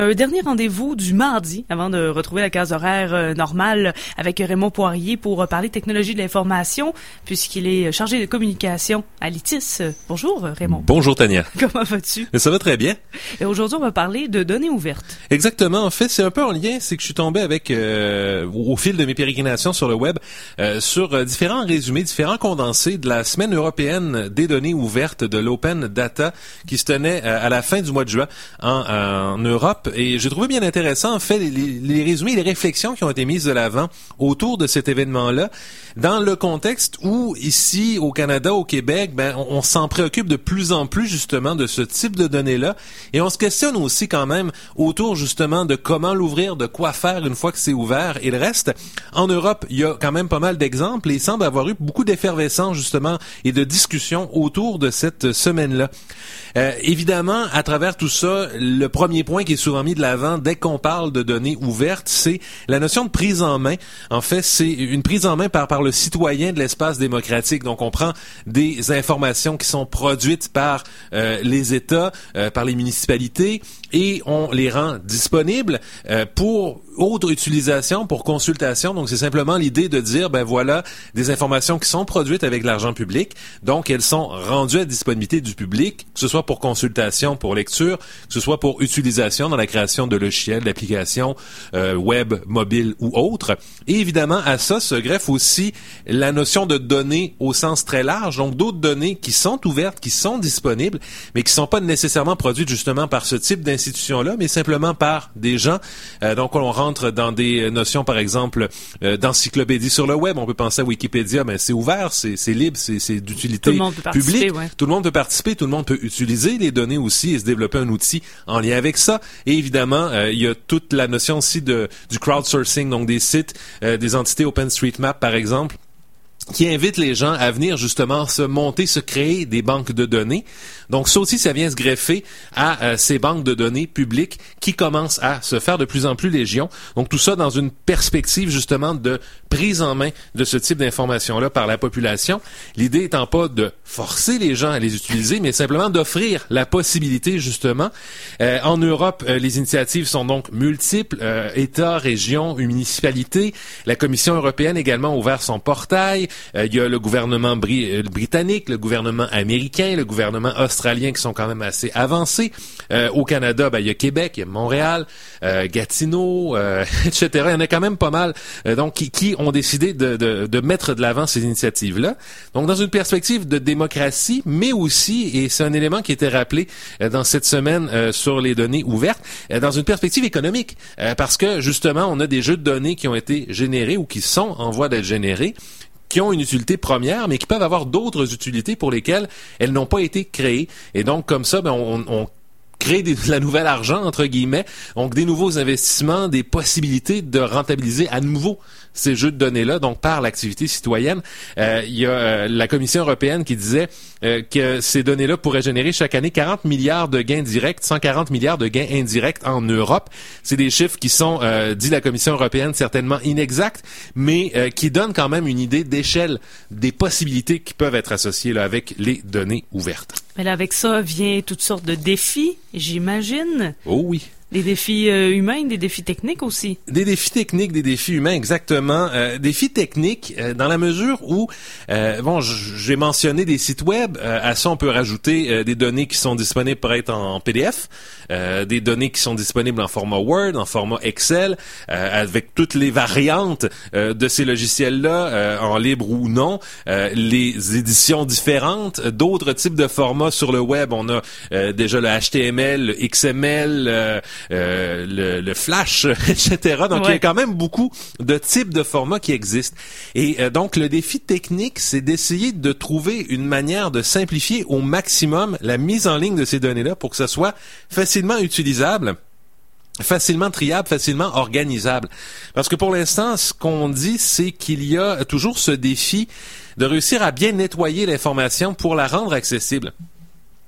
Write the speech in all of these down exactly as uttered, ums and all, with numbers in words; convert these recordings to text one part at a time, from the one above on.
Un dernier rendez-vous du mardi avant de retrouver la case horaire euh, normale avec Raymond Poirier pour euh, parler technologie de l'information puisqu'il est chargé de communication à l'ITIS. Bonjour Raymond. Bonjour Tania. Comment vas-tu? Ça va très bien. Et aujourd'hui, on va parler de données ouvertes. Exactement. En fait, c'est un peu en lien, c'est que je suis tombé avec, euh, au fil de mes pérégrinations sur le web, euh, sur euh, différents résumés, différents condensés de la semaine européenne des données ouvertes de l'Open Data qui se tenait euh, à la fin du mois de juin en, en Europe. Et j'ai trouvé bien intéressant, en fait, les, les résumés, les réflexions qui ont été mises de l'avant autour de cet événement-là, dans le contexte où, ici, au Canada, au Québec, ben, on, on s'en préoccupe de plus en plus, justement, de ce type de données-là. Et on se questionne aussi, quand même, autour, justement, de comment l'ouvrir, de quoi faire une fois que c'est ouvert et le reste. En Europe, il y a quand même pas mal d'exemples et il semble avoir eu beaucoup d'effervescence, justement, et de discussions autour de cette semaine-là. Euh, évidemment, à travers tout ça, le premier point qui est souvent mis de l'avant dès qu'on parle de données ouvertes, c'est la notion de prise en main. En fait, c'est une prise en main par, par le citoyen de l'espace démocratique. Donc, on prend des informations qui sont produites par euh, les États, euh, par les municipalités, et on les rend disponibles euh, pour autre utilisation, pour consultation. Donc, c'est simplement l'idée de dire, ben voilà, des informations qui sont produites avec de l'argent public. Donc, elles sont rendues à disponibilité du public, que ce soit pour consultation, pour lecture, que ce soit pour utilisation dans la création de logiciels, d'applications euh, web, mobile ou autres. Et évidemment, à ça se greffe aussi la notion de données au sens très large. Donc, d'autres données qui sont ouvertes, qui sont disponibles, mais qui ne sont pas nécessairement produites justement par ce type d'institution-là, mais simplement par des gens. Euh, donc, on rentre dans des notions, par exemple, euh, d'encyclopédie sur le web. On peut penser à Wikipédia, mais c'est ouvert, c'est, c'est libre, c'est, c'est d'utilité publique. Ouais. Tout le monde peut participer, tout le monde peut utiliser les données aussi et se développer un outil en lien avec ça. Et évidemment, euh, il y a toute la notion aussi de du crowdsourcing, donc des sites, euh, des entités OpenStreetMap, par exemple, qui invite les gens à venir justement se monter, se créer des banques de données. Donc ça aussi, ça vient se greffer à euh, ces banques de données publiques qui commencent à se faire de plus en plus légion. Donc tout ça dans une perspective justement de prise en main de ce type d'informations-là par la population. L'idée étant pas de forcer les gens à les utiliser, mais simplement d'offrir la possibilité justement. Euh, en Europe, euh, les initiatives sont donc multiples. Euh, États, régions, municipalités. La Commission européenne également a ouvert son portail. Euh, il y a le gouvernement bri- euh, britannique, le gouvernement américain, le gouvernement australien qui sont quand même assez avancés. Euh, au Canada, ben, il y a Québec, il y a Montréal, euh, Gatineau, euh, et cetera. Il y en a quand même pas mal euh, donc qui, qui ont décidé de, de, de mettre de l'avant ces initiatives-là. Donc, dans une perspective de démocratie, mais aussi, et c'est un élément qui était rappelé euh, dans cette semaine euh, sur les données ouvertes, euh, dans une perspective économique, euh, parce que justement, on a des jeux de données qui ont été générés ou qui sont en voie d'être générés, qui ont une utilité première, mais qui peuvent avoir d'autres utilités pour lesquelles elles n'ont pas été créées. Et donc, comme ça, ben, on, on crée des, de la nouvelle argent, entre guillemets, donc des nouveaux investissements, des possibilités de rentabiliser à nouveau ces jeux de données-là, donc par l'activité citoyenne. Euh, il y a euh, la Commission européenne qui disait euh, que ces données-là pourraient générer chaque année quarante milliards de gains directs, cent quarante milliards de gains indirects en Europe. C'est des chiffres qui sont, euh, dit la Commission européenne, certainement inexacts, mais euh, qui donnent quand même une idée d'échelle des possibilités qui peuvent être associées là, avec les données ouvertes. Mais là, avec ça vient toutes sortes de défis, j'imagine. Oh oui. Des défis euh, humains, des défis techniques aussi. Des défis techniques, des défis humains, exactement. Euh, défis techniques euh, dans la mesure où, euh, bon, j'ai mentionné des sites web. Euh, à ça, on peut rajouter euh, des données qui sont disponibles pour être en P D F, euh, des données qui sont disponibles en format Word, en format Excel, euh, avec toutes les variantes euh, de ces logiciels-là, euh, en libre ou non, euh, les éditions différentes, d'autres types de formats sur le web. On a euh, déjà le H T M L, le X M L, euh, Euh, le, le Flash, et cetera. Donc, ouais. Il y a quand même beaucoup de types de formats qui existent. Et euh, donc, le défi technique, c'est d'essayer de trouver une manière de simplifier au maximum la mise en ligne de ces données-là pour que ça soit facilement utilisable, facilement triable, facilement organisable. Parce que pour l'instant, ce qu'on dit, c'est qu'il y a toujours ce défi de réussir à bien nettoyer l'information pour la rendre accessible.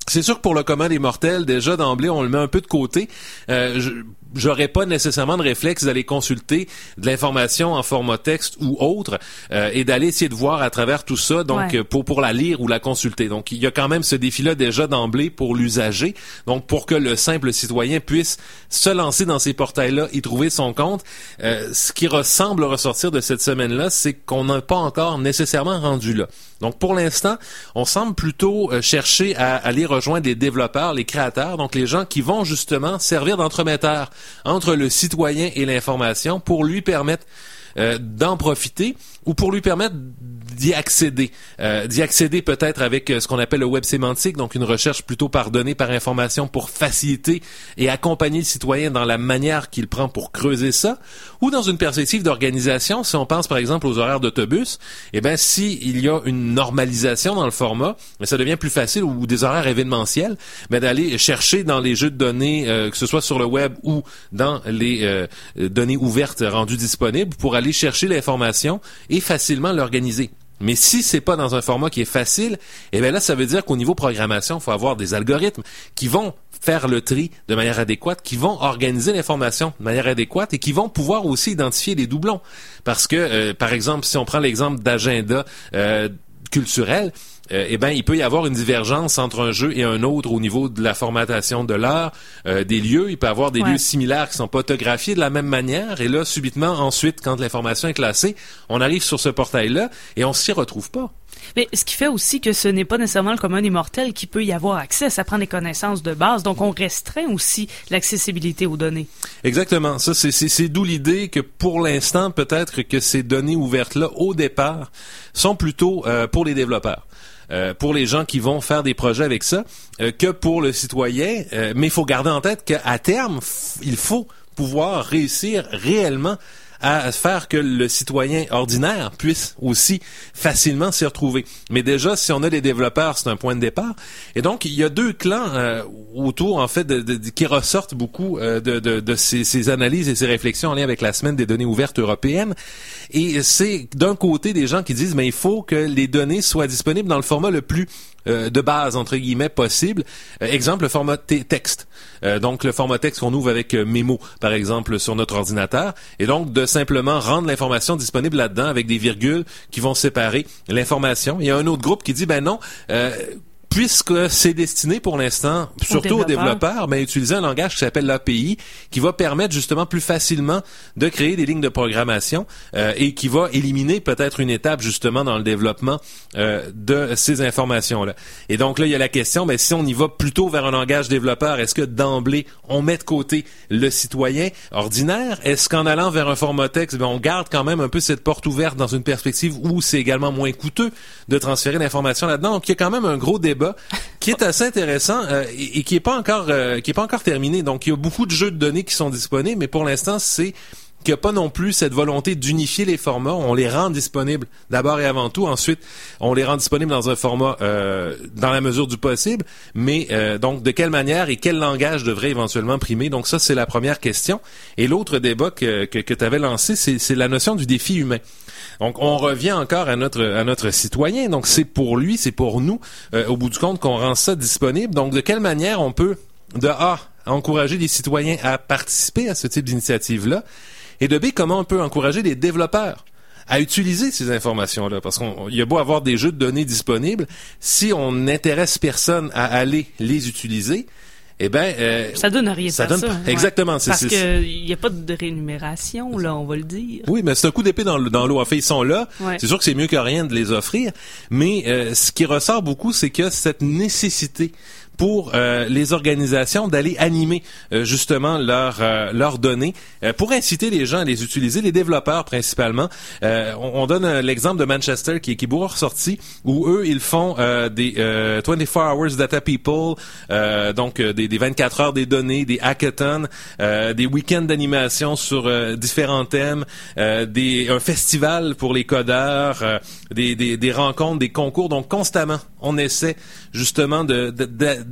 C'est sûr que pour le commun des mortels, déjà d'emblée, on le met un peu de côté. Euh, je, j'aurais pas nécessairement de réflexe d'aller consulter de l'information en format texte ou autre euh, et d'aller essayer de voir à travers tout ça, donc ouais. pour pour la lire ou la consulter. Donc il y a quand même ce défi-là déjà d'emblée pour l'usager. Donc pour que le simple citoyen puisse se lancer dans ces portails-là et trouver son compte, euh, ce qui ressemble ressortir de cette semaine-là, c'est qu'on n'a pas encore nécessairement rendu là. Donc pour l'instant, on semble plutôt euh, chercher à aller rejoindre les développeurs, les créateurs, donc les gens qui vont justement servir d'entremetteurs entre le citoyen et l'information pour lui permettre euh, d'en profiter ou pour lui permettre d'y accéder. Euh, d'y accéder peut-être avec euh, ce qu'on appelle le web sémantique, donc une recherche plutôt par données, par information pour faciliter et accompagner le citoyen dans la manière qu'il prend pour creuser ça, ou dans une perspective d'organisation, si on pense par exemple aux horaires d'autobus, eh ben si il y a une normalisation dans le format, mais ça devient plus facile, ou des horaires événementiels, mais d'aller chercher dans les jeux de données, euh, que ce soit sur le web ou dans les euh, données ouvertes rendues disponibles, pour aller chercher l'information et facilement l'organiser. Mais si c'est pas dans un format qui est facile, eh bien là, ça veut dire qu'au niveau programmation, il faut avoir des algorithmes qui vont faire le tri de manière adéquate, qui vont organiser l'information de manière adéquate et qui vont pouvoir aussi identifier les doublons. Parce que, euh, par exemple, si on prend l'exemple d'agenda euh, culturel, Euh, eh ben, il peut y avoir une divergence entre un jeu et un autre au niveau de la formatation de l'heure, euh, des lieux. Il peut y avoir des ouais. lieux similaires qui sont pas autographiés de la même manière. Et là, subitement, ensuite, quand l'information est classée, on arrive sur ce portail-là et on s'y retrouve pas. Mais ce qui fait aussi que ce n'est pas nécessairement le commun des mortels qui peut y avoir accès. Ça prend des connaissances de base. Donc, on restreint aussi l'accessibilité aux données. Exactement. Ça, c'est, c'est, c'est d'où l'idée que pour l'instant, peut-être que ces données ouvertes-là, au départ, sont plutôt euh, pour les développeurs. Euh, pour les gens qui vont faire des projets avec ça, euh, que pour le citoyen. Euh, mais il faut garder en tête qu'à terme, f- il faut pouvoir réussir réellement à faire que le citoyen ordinaire puisse aussi facilement s'y retrouver. Mais déjà, si on a des développeurs, c'est un point de départ. Et donc, il y a deux clans euh, autour, en fait, de, de, de, qui ressortent beaucoup euh, de, de, de ces, ces analyses et ces réflexions en lien avec la semaine des données ouvertes européennes. Et c'est d'un côté des gens qui disent, mais il faut que les données soient disponibles dans le format le plus euh, de base, entre guillemets, possible. Euh, exemple, le format t- texte. Euh, donc, le format texte qu'on ouvre avec euh, Memo, par exemple, sur notre ordinateur. Et donc, de simplement rendre l'information disponible là-dedans avec des virgules qui vont séparer l'information. Il y a un autre groupe qui dit, ben non, euh, puisque c'est destiné pour l'instant, surtout aux développeurs, ben, utiliser un langage qui s'appelle l'A P I, qui va permettre justement plus facilement de créer des lignes de programmation euh, et qui va éliminer peut-être une étape justement dans le développement euh, de ces informations-là. Et donc là, il y a la question, ben, si on y va plutôt vers un langage développeur, est-ce que d'emblée, on met de côté le citoyen ordinaire? Est-ce qu'en allant vers un format texte, ben, on garde quand même un peu cette porte ouverte dans une perspective où c'est également moins coûteux de transférer l'information là-dedans? Donc, il y a quand même un gros débat qui est assez intéressant euh, et, et qui est pas encore euh, qui est pas encore terminé. Donc il y a beaucoup de jeux de données qui sont disponibles, mais pour l'instant c'est qu'il n'y a pas non plus cette volonté d'unifier les formats. On les rend disponibles d'abord et avant tout. Ensuite, on les rend disponibles dans un format euh, dans la mesure du possible. Mais euh, donc, de quelle manière et quel langage devrait éventuellement primer? Donc ça, c'est la première question. Et l'autre débat que, que, que tu avais lancé, c'est, c'est la notion du défi humain. Donc, on revient encore à notre à notre citoyen. Donc, c'est pour lui, c'est pour nous, euh, au bout du compte, qu'on rend ça disponible. Donc, de quelle manière on peut, de A, encourager les citoyens à participer à ce type d'initiative-là, et de B, comment on peut encourager les développeurs à utiliser ces informations-là? Parce qu'il y a beau avoir des jeux de données disponibles, si on n'intéresse personne à aller les utiliser, eh ben, euh, ça donne rien. Ça donne ça, pas. Exactement. Ouais. C'est, Parce c'est, que il y a pas de rémunération là, on va le dire. Oui, mais c'est un coup d'épée dans, dans l'eau. En fait, ils sont là. Ouais. C'est sûr que c'est mieux que rien de les offrir, mais euh, ce qui ressort beaucoup, c'est qu'il y a cette nécessité pour euh, les organisations d'aller animer euh, justement leurs euh, leurs données euh, pour inciter les gens à les utiliser, les développeurs principalement. Euh, on, on donne euh, l'exemple de Manchester qui, qui est beaucoup ressorti, où eux ils font euh, des euh, vingt-quatre hours data people, euh, donc euh, des, des vingt-quatre heures des données, des hackathons, euh, des week-ends d'animation sur euh, différents thèmes, euh, des un festival pour les codeurs, euh, des, des des rencontres, des concours. Donc constamment on essaie justement de, de, de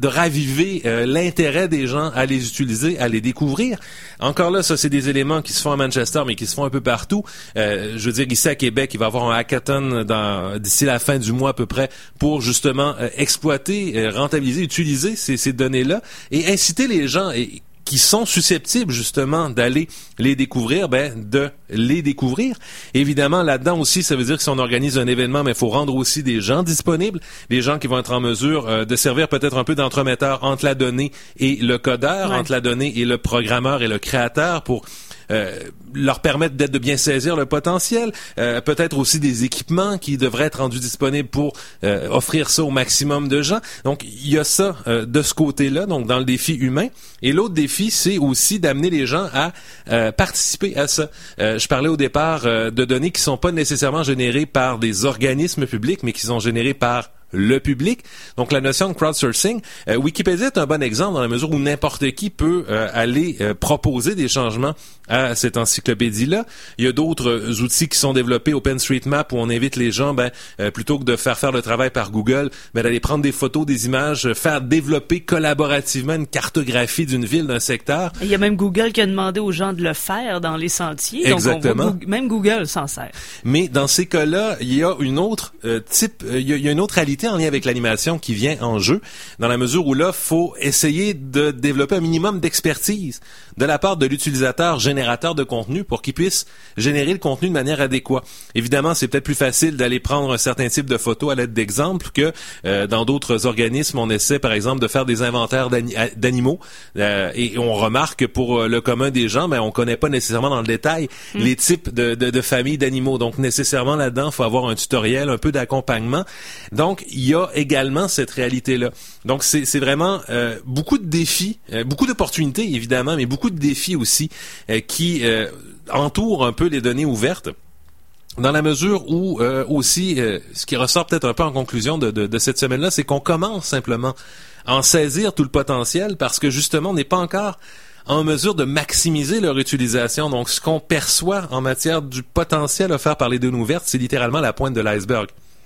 de raviver euh, l'intérêt des gens à les utiliser, à les découvrir. Encore là, ça, c'est des éléments qui se font à Manchester, mais qui se font un peu partout. Euh, je veux dire, ici à Québec, il va y avoir un hackathon dans, d'ici la fin du mois à peu près pour justement euh, exploiter, euh, rentabiliser, utiliser ces, ces données-là et inciter les gens et, qui sont susceptibles justement d'aller les découvrir, ben de les découvrir. Évidemment, là-dedans aussi, ça veut dire que si on organise un événement, mais il faut rendre aussi des gens disponibles, des gens qui vont être en mesure euh, de servir peut-être un peu d'entremetteur entre la donnée et le codeur, ouais. entre la donnée et le programmeur et le créateur pour Euh, leur permettre d'être de bien saisir le potentiel, euh, peut-être aussi des équipements qui devraient être rendus disponibles pour euh, offrir ça au maximum de gens. Donc, il y a ça euh, de ce côté-là, donc dans le défi humain. Et l'autre défi, c'est aussi d'amener les gens à euh, participer à ça. Euh, je parlais au départ euh, de données qui sont pas nécessairement générées par des organismes publics, mais qui sont générées par le public. Donc, la notion de crowdsourcing, euh, Wikipédia est un bon exemple dans la mesure où n'importe qui peut euh, aller euh, proposer des changements à cette encyclopédie-là. Il y a d'autres outils qui sont développés, OpenStreetMap, où on invite les gens, ben, euh, plutôt que de faire faire le travail par Google, ben, d'aller prendre des photos, des images, faire développer collaborativement une cartographie d'une ville, d'un secteur. Il y a même Google qui a demandé aux gens de le faire dans les sentiers. Exactement. Donc, on voit, même Google s'en sert. Mais dans ces cas-là, il y a une autre euh, type, euh, il, y a, il y a une autre réalité en lien avec l'animation qui vient en jeu, dans la mesure où là, faut essayer de développer un minimum d'expertise de la part de l'utilisateur générateur de contenu pour qu'il puisse générer le contenu de manière adéquate. Évidemment, c'est peut-être plus facile d'aller prendre un certain type de photos à l'aide d'exemples que euh, dans d'autres organismes, on essaie par exemple de faire des inventaires d'ani- d'animaux euh, et on remarque que pour le commun des gens, ben, on connaît pas nécessairement dans le détail mmh. les types de, de, de familles d'animaux. Donc nécessairement là-dedans, il faut avoir un tutoriel, un peu d'accompagnement. Donc, il y a également cette réalité-là. Donc, c'est, c'est vraiment euh, beaucoup de défis, euh, beaucoup d'opportunités, évidemment, mais beaucoup de défis aussi euh, qui euh, entourent un peu les données ouvertes. Dans la mesure où, euh, aussi, euh, ce qui ressort peut-être un peu en conclusion de, de, de cette semaine-là, c'est qu'on commence simplement à en saisir tout le potentiel parce que, justement, on n'est pas encore en mesure de maximiser leur utilisation. Donc, ce qu'on perçoit en matière du potentiel offert par les données ouvertes, c'est littéralement la pointe de l'iceberg.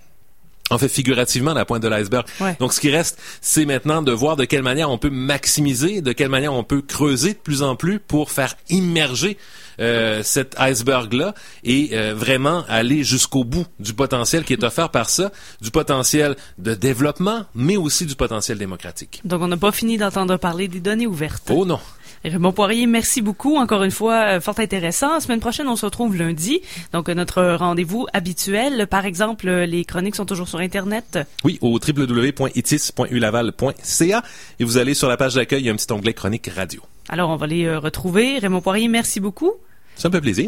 En fait, figurativement, la pointe de l'iceberg. Ouais. Donc, ce qui reste, c'est maintenant de voir de quelle manière on peut maximiser, de quelle manière on peut creuser de plus en plus pour faire immerger euh, cet iceberg-là et euh, vraiment aller jusqu'au bout du potentiel qui est offert par ça, du potentiel de développement, mais aussi du potentiel démocratique. Donc, on n'a pas fini d'entendre parler des données ouvertes. Oh non! Raymond Poirier, merci beaucoup. Encore une fois, fort intéressant. La semaine prochaine, on se retrouve lundi. Donc, notre rendez-vous habituel. Par exemple, les chroniques sont toujours sur Internet. Oui, au w w w point itis point u laval point c a. Et vous allez sur la page d'accueil, il y a un petit onglet chronique radio. Alors, on va les retrouver. Raymond Poirier, merci beaucoup. Ça me fait plaisir.